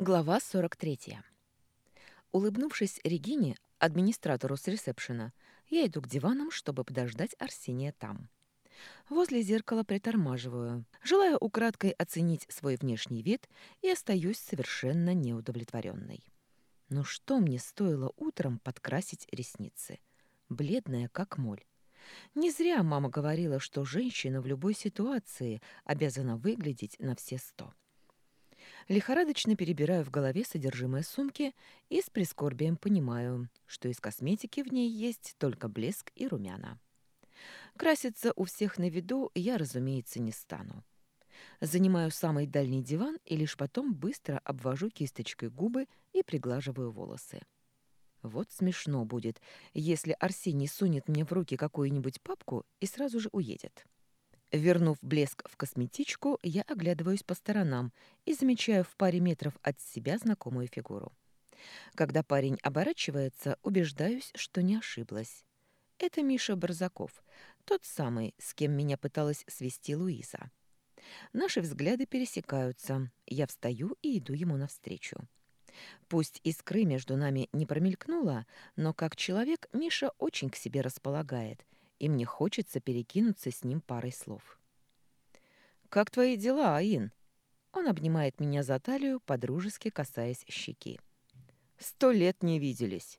Глава 43. Улыбнувшись Регине, администратору с ресепшена, я иду к диванам, чтобы подождать Арсения там. Возле зеркала притормаживаю, желая украдкой оценить свой внешний вид и остаюсь совершенно неудовлетворенной. Но что мне стоило утром подкрасить ресницы? Бледная, как моль. Не зря мама говорила, что женщина в любой ситуации обязана выглядеть на все 100. Лихорадочно перебираю в голове содержимое сумки и с прискорбием понимаю, что из косметики в ней есть только блеск и румяна. Краситься у всех на виду я, разумеется, не стану. Занимаю самый дальний диван и лишь потом быстро обвожу кисточкой губы и приглаживаю волосы. Вот смешно будет, если Арсений сунет мне в руки какую-нибудь папку и сразу же уедет. Вернув блеск в косметичку, я оглядываюсь по сторонам и замечаю в паре метров от себя знакомую фигуру. Когда парень оборачивается, убеждаюсь, что не ошиблась. Это Миша Барзаков, тот самый, с кем меня пыталась свести Луиза. Наши взгляды пересекаются. Я встаю и иду ему навстречу. Пусть искры между нами не промелькнуло, но как человек Миша очень к себе располагает, и мне хочется перекинуться с ним парой слов. «Как твои дела, Аин?» Он обнимает меня за талию, подружески касаясь щеки. «100 лет не виделись».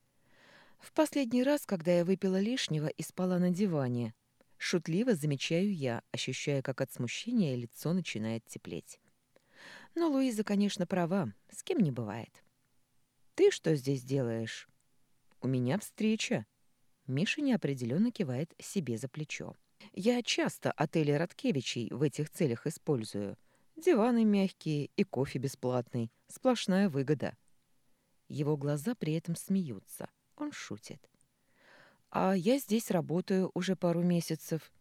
В последний раз, когда я выпила лишнего и спала на диване, шутливо замечаю я, ощущая, как от смущения лицо начинает теплеть. Но Луиза, конечно, права, с кем не бывает. «Ты что здесь делаешь?» «У меня встреча». Миша неопределенно кивает себе за плечо. «Я часто отели Роткевичей в этих целях использую. Диваны мягкие и кофе бесплатный. Сплошная выгода». Его глаза при этом смеются. Он шутит. «А я здесь работаю уже пару месяцев».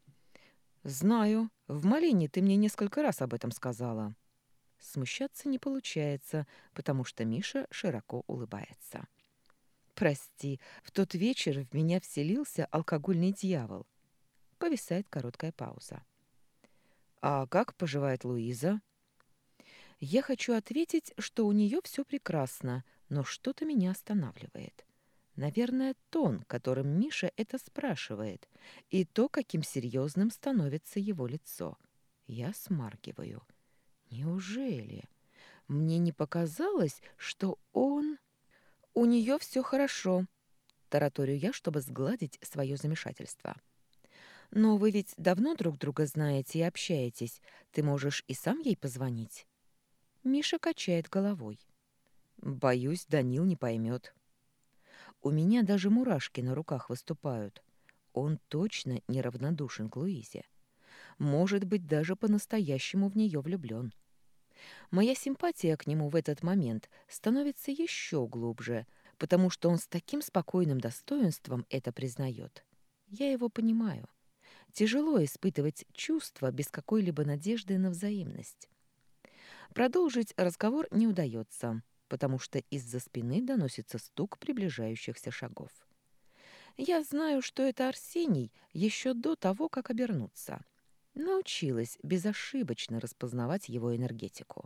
«Знаю. В Малине ты мне несколько раз об этом сказала». Смущаться не получается, потому что Миша широко улыбается. «Прости, в тот вечер в меня вселился алкогольный дьявол». Повисает короткая пауза. «А как поживает Луиза?» Я хочу ответить, что у нее все прекрасно, но что-то меня останавливает. Наверное, тон, которым Миша это спрашивает, и то, каким серьезным становится его лицо. Я смаргиваю. Неужели? Мне не показалось, что он... У нее все хорошо, тараторю я, чтобы сгладить свое замешательство. Но вы ведь давно друг друга знаете и общаетесь. Ты можешь и сам ей позвонить. Миша качает головой. Боюсь, Данил не поймет. У меня даже мурашки на руках выступают. Он точно неравнодушен к Луизе. Может быть, даже по-настоящему в нее влюблен. Моя симпатия к нему в этот момент становится еще глубже, потому что он с таким спокойным достоинством это признает. Я его понимаю. Тяжело испытывать чувства без какой-либо надежды на взаимность. Продолжить разговор не удается, потому что из-за спины доносится стук приближающихся шагов. Я знаю, что это Арсений еще до того, как обернуться. Научилась безошибочно распознавать его энергетику.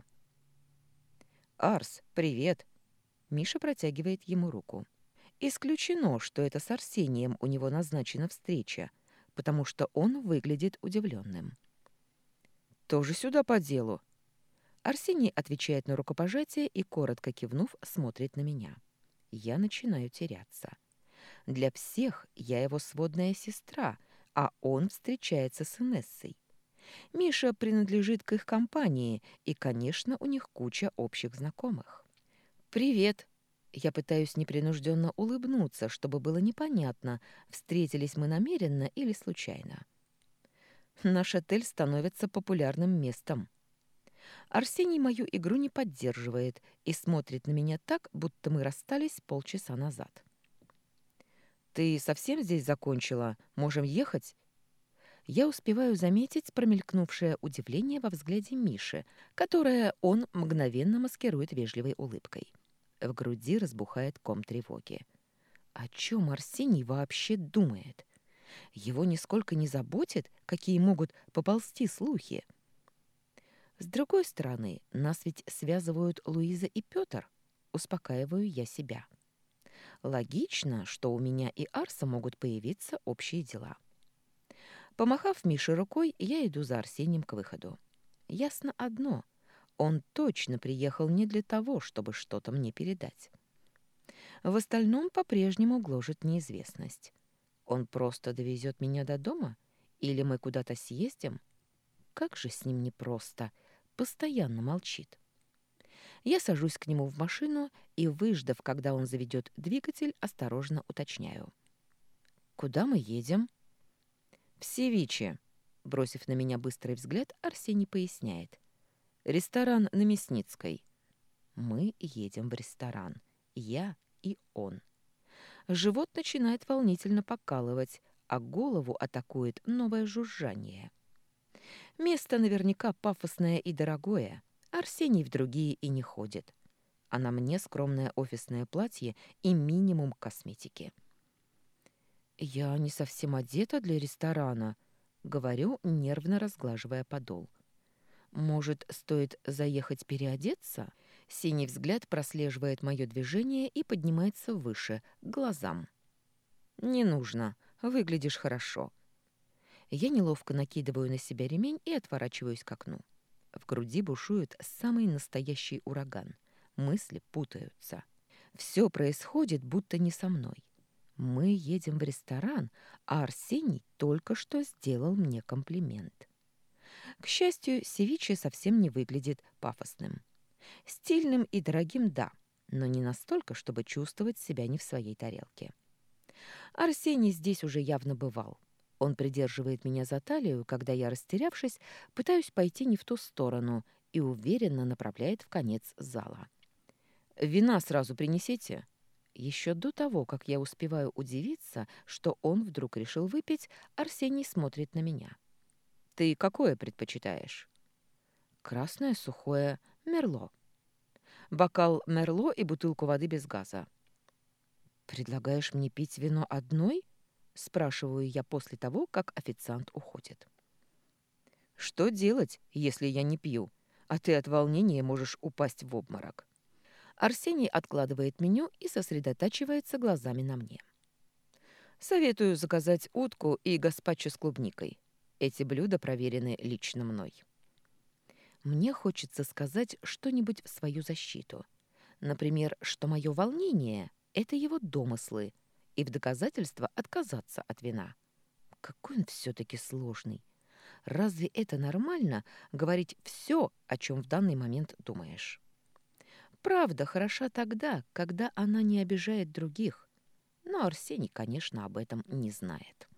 «Арс, привет!» Миша протягивает ему руку. Исключено, что это с Арсением у него назначена встреча, потому что он выглядит удивленным. «Тоже сюда по делу?» Арсений отвечает на рукопожатие и, коротко кивнув, смотрит на меня. Я начинаю теряться. Для всех я его сводная сестра, а он встречается с Инессой. Миша принадлежит к их компании, и, конечно, у них куча общих знакомых. «Привет!» Я пытаюсь непринужденно улыбнуться, чтобы было непонятно, встретились мы намеренно или случайно. Наш отель становится популярным местом. Арсений мою игру не поддерживает и смотрит на меня так, будто мы расстались полчаса назад. «Ты совсем здесь закончила? Можем ехать?» Я успеваю заметить промелькнувшее удивление во взгляде Миши, которое он мгновенно маскирует вежливой улыбкой. В груди разбухает ком тревоги. О чем Арсений вообще думает? Его нисколько не заботит, какие могут поползти слухи. С другой стороны, нас ведь связывают Луиза и Пётр. Успокаиваю я себя. Логично, что у меня и Арса могут появиться общие дела. Помахав Мише рукой, я иду за Арсением к выходу. Ясно одно. Он точно приехал не для того, чтобы что-то мне передать. В остальном по-прежнему гложет неизвестность. Он просто довезет меня до дома? Или мы куда-то съездим? Как же с ним непросто. Постоянно молчит. Я сажусь к нему в машину и, выждав, когда он заведет двигатель, осторожно уточняю. «Куда мы едем?» «В Севиче», — бросив на меня быстрый взгляд, Арсений поясняет. «Ресторан на Мясницкой». Мы едем в ресторан. Я и он. Живот начинает волнительно покалывать, а голову атакует новое жужжание. Место наверняка пафосное и дорогое. Арсений в другие и не ходит. А на мне скромное офисное платье и минимум косметики. «Я не совсем одета для ресторана», — говорю, нервно разглаживая подол. «Может, стоит заехать переодеться?» Синий взгляд прослеживает мое движение и поднимается выше, к глазам. «Не нужно. Выглядишь хорошо». Я неловко накидываю на себя ремень и отворачиваюсь к окну. В груди бушует самый настоящий ураган. Мысли путаются. Все происходит, будто не со мной. Мы едем в ресторан, а Арсений только что сделал мне комплимент. К счастью, севиче совсем не выглядит пафосным. Стильным и дорогим, да, но не настолько, чтобы чувствовать себя не в своей тарелке. Арсений здесь уже явно бывал. Он придерживает меня за талию, когда я, растерявшись, пытаюсь пойти не в ту сторону и уверенно направляет в конец зала. «Вина сразу принесите». Еще до того, как я успеваю удивиться, что он вдруг решил выпить, Арсений смотрит на меня. «Ты какое предпочитаешь?» «Красное, сухое, мерло». «Бокал мерло и бутылку воды без газа». «Предлагаешь мне пить вино одной?» — спрашиваю я после того, как официант уходит. «Что делать, если я не пью, а ты от волнения можешь упасть в обморок?» Арсений откладывает меню и сосредотачивается глазами на мне. «Советую заказать утку и гаспачо с клубникой. Эти блюда проверены лично мной». Мне хочется сказать что-нибудь в свою защиту. Например, что мое волнение — это его домыслы, и в доказательство отказаться от вина. Какой он все-таки сложный. Разве это нормально — говорить все, о чем в данный момент думаешь? Правда хороша тогда, когда она не обижает других. Но Арсений, конечно, об этом не знает.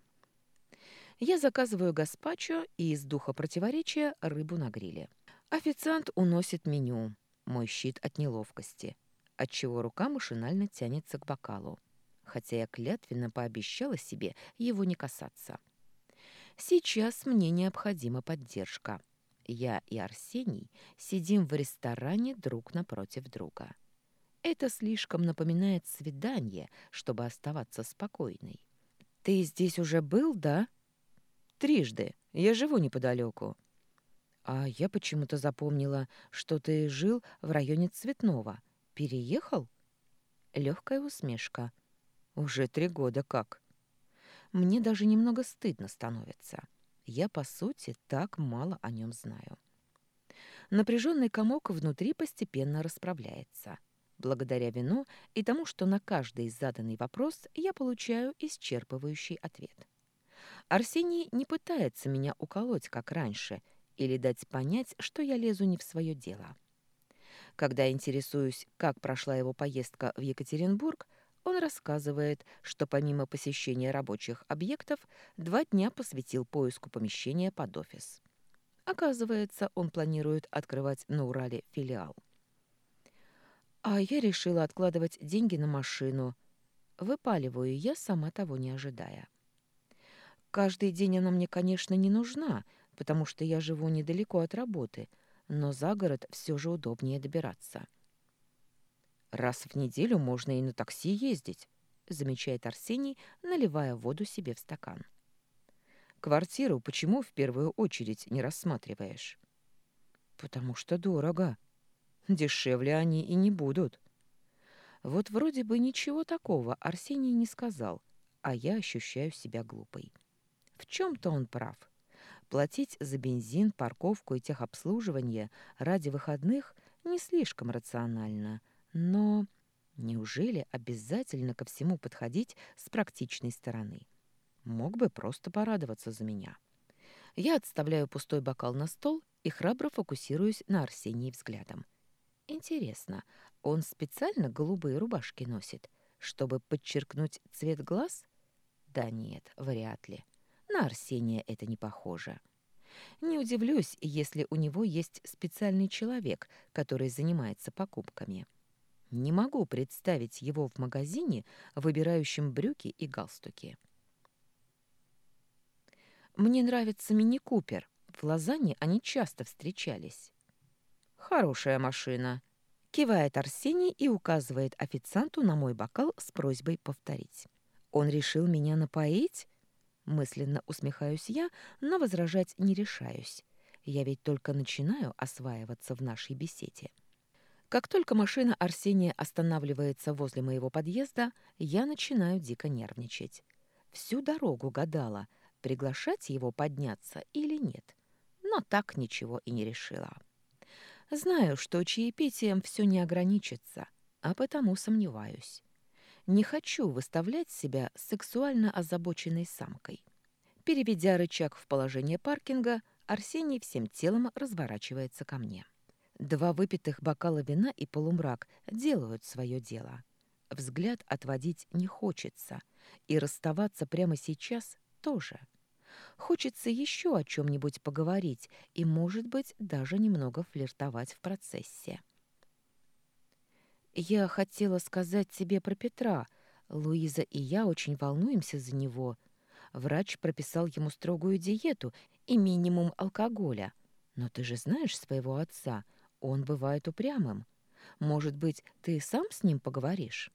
Я заказываю гаспачо и из духа противоречия рыбу на гриле. Официант уносит меню, мой щит от неловкости, отчего рука машинально тянется к бокалу, хотя я клятвенно пообещала себе его не касаться. Сейчас мне необходима поддержка. Я и Арсений сидим в ресторане друг напротив друга. Это слишком напоминает свидание, чтобы оставаться спокойной. «Ты здесь уже был, да?» «Трижды. Я живу неподалеку». «А я почему-то запомнила, что ты жил в районе Цветного. Переехал?» Легкая усмешка. «Уже 3 года как?» Мне даже немного стыдно становится. Я, по сути, так мало о нем знаю. Напряженный комок внутри постепенно расправляется. Благодаря вину и тому, что на каждый заданный вопрос я получаю исчерпывающий ответ. Арсений не пытается меня уколоть, как раньше, или дать понять, что я лезу не в свое дело. Когда интересуюсь, как прошла его поездка в Екатеринбург, он рассказывает, что помимо посещения рабочих объектов 2 дня посвятил поиску помещения под офис. Оказывается, он планирует открывать на Урале филиал. А я решила откладывать деньги на машину. Выпаливаю я, сама того не ожидая. Каждый день она мне, конечно, не нужна, потому что я живу недалеко от работы, но за город все же удобнее добираться. «Раз в неделю можно и на такси ездить», — замечает Арсений, наливая воду себе в стакан. «Квартиру почему в первую очередь не рассматриваешь?» Потому что дорого. Дешевле они и не будут. Вот вроде бы ничего такого Арсений не сказал, а я ощущаю себя глупой. В чем-то он прав. Платить за бензин, парковку и техобслуживание ради выходных не слишком рационально. Но неужели обязательно ко всему подходить с практичной стороны? Мог бы просто порадоваться за меня. Я отставляю пустой бокал на стол и храбро фокусируюсь на Арсении взглядом. Интересно, он специально голубые рубашки носит, чтобы подчеркнуть цвет глаз? Да нет, вряд ли. На Арсения это не похоже. Не удивлюсь, если у него есть специальный человек, который занимается покупками. Не могу представить его в магазине, выбирающим брюки и галстуки. Мне нравится мини-купер. В Лозанне они часто встречались. Хорошая машина. Кивает Арсений и указывает официанту на мой бокал с просьбой повторить. Он решил меня напоить? Мысленно усмехаюсь я, но возражать не решаюсь. Я ведь только начинаю осваиваться в нашей беседе. Как только машина Арсения останавливается возле моего подъезда, я начинаю дико нервничать. Всю дорогу гадала, приглашать его подняться или нет, но так ничего и не решила. Знаю, что чаепитием все не ограничится, а потому сомневаюсь. Не хочу выставлять себя сексуально озабоченной самкой. Переведя рычаг в положение паркинга, Арсений всем телом разворачивается ко мне. 2 выпитых бокала вина и полумрак делают свое дело. Взгляд отводить не хочется, и расставаться прямо сейчас тоже. Хочется еще о чем-нибудь поговорить и, может быть, даже немного флиртовать в процессе. «Я хотела сказать тебе про Петра. Луиза и я очень волнуемся за него. Врач прописал ему строгую диету и минимум алкоголя. Но ты же знаешь своего отца, он бывает упрямым. Может быть, ты сам с ним поговоришь?»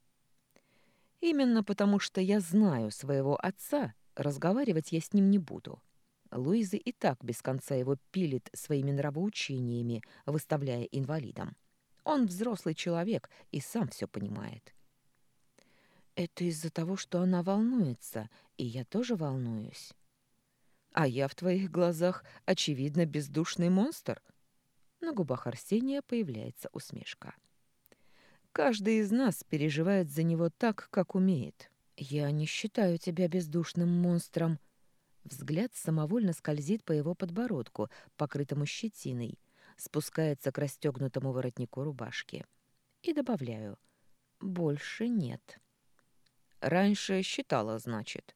«Именно потому, что я знаю своего отца, разговаривать я с ним не буду. Луиза и так без конца его пилит своими нравоучениями, выставляя инвалидом. Он взрослый человек и сам все понимает». «Это из-за того, что она волнуется, и я тоже волнуюсь». «А я в твоих глазах, очевидно, бездушный монстр?» На губах Арсения появляется усмешка. «Каждый из нас переживает за него так, как умеет. Я не считаю тебя бездушным монстром». Взгляд самовольно скользит по его подбородку, покрытому щетиной, спускается к расстегнутому воротнику рубашки. И добавляю: «Больше нет». «Раньше считала, значит?»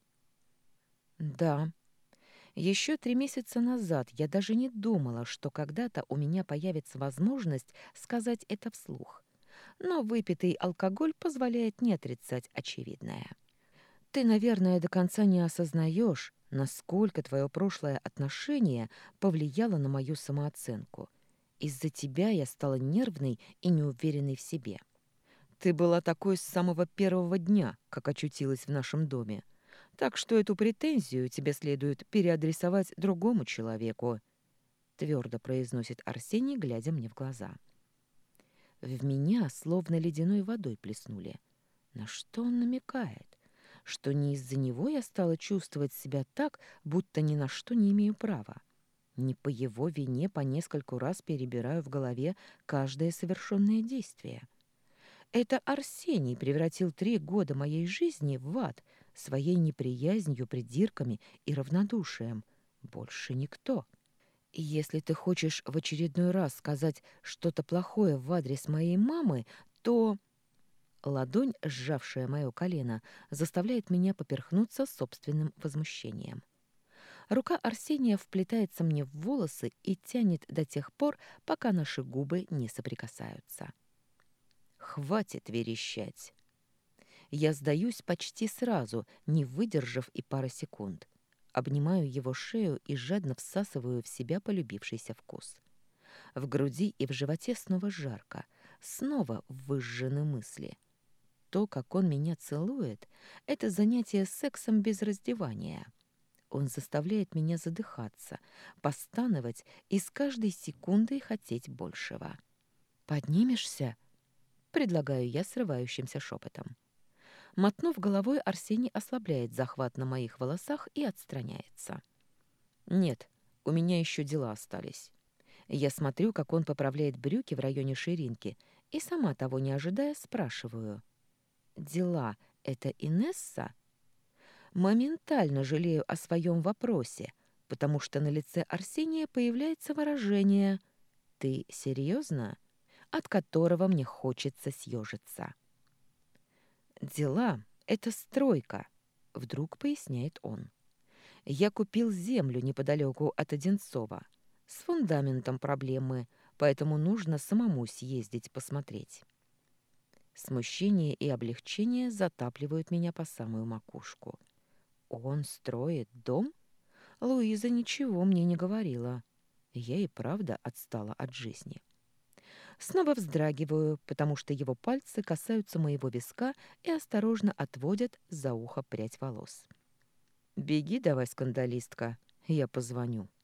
«Да. Еще 3 месяца назад я даже не думала, что когда-то у меня появится возможность сказать это вслух. Но выпитый алкоголь позволяет не отрицать очевидное. Ты, наверное, до конца не осознаешь, насколько твое прошлое отношение повлияло на мою самооценку. Из-за тебя я стала нервной и неуверенной в себе. Ты была такой с самого первого дня, как очутилась в нашем доме. Так что эту претензию тебе следует переадресовать другому человеку», — твердо произносит Арсений, глядя мне в глаза. В меня словно ледяной водой плеснули. На что он намекает? Что не из-за него я стала чувствовать себя так, будто ни на что не имею права. Не по его вине по нескольку раз перебираю в голове каждое совершенное действие. Это Арсений превратил 3 года моей жизни в ад своей неприязнью, придирками и равнодушием. Больше никто. И если ты хочешь в очередной раз сказать что-то плохое в адрес моей мамы, то...» Ладонь, сжавшая мое колено, заставляет меня поперхнуться собственным возмущением. Рука Арсения вплетается мне в волосы и тянет до тех пор, пока наши губы не соприкасаются. «Хватит верещать!» Я сдаюсь почти сразу, не выдержав и пары секунд. Обнимаю его шею и жадно всасываю в себя полюбившийся вкус. В груди и в животе снова жарко, снова выжжены мысли. То, как он меня целует, это занятие сексом без раздевания. Он заставляет меня задыхаться, постановать и с каждой секундой хотеть большего. «Поднимешься?» — предлагаю я срывающимся шепотом. Мотнув головой, Арсений ослабляет захват на моих волосах и отстраняется. «Нет, у меня еще дела остались». Я смотрю, как он поправляет брюки в районе ширинки, и сама того не ожидая спрашиваю. «Дела — это Инесса?» Моментально жалею о своем вопросе, потому что на лице Арсения появляется выражение «Ты серьезно?», от которого мне хочется съежиться. «Дела — это стройка», — вдруг поясняет он. «Я купил землю неподалеку от Одинцова. С фундаментом проблемы, поэтому нужно самому съездить посмотреть». Смущение и облегчение затапливают меня по самую макушку. Он строит дом? Луиза ничего мне не говорила. Я и правда отстала от жизни. Снова вздрагиваю, потому что его пальцы касаются моего виска и осторожно отводят за ухо прядь волос. «Беги давай, скандалистка, я позвоню».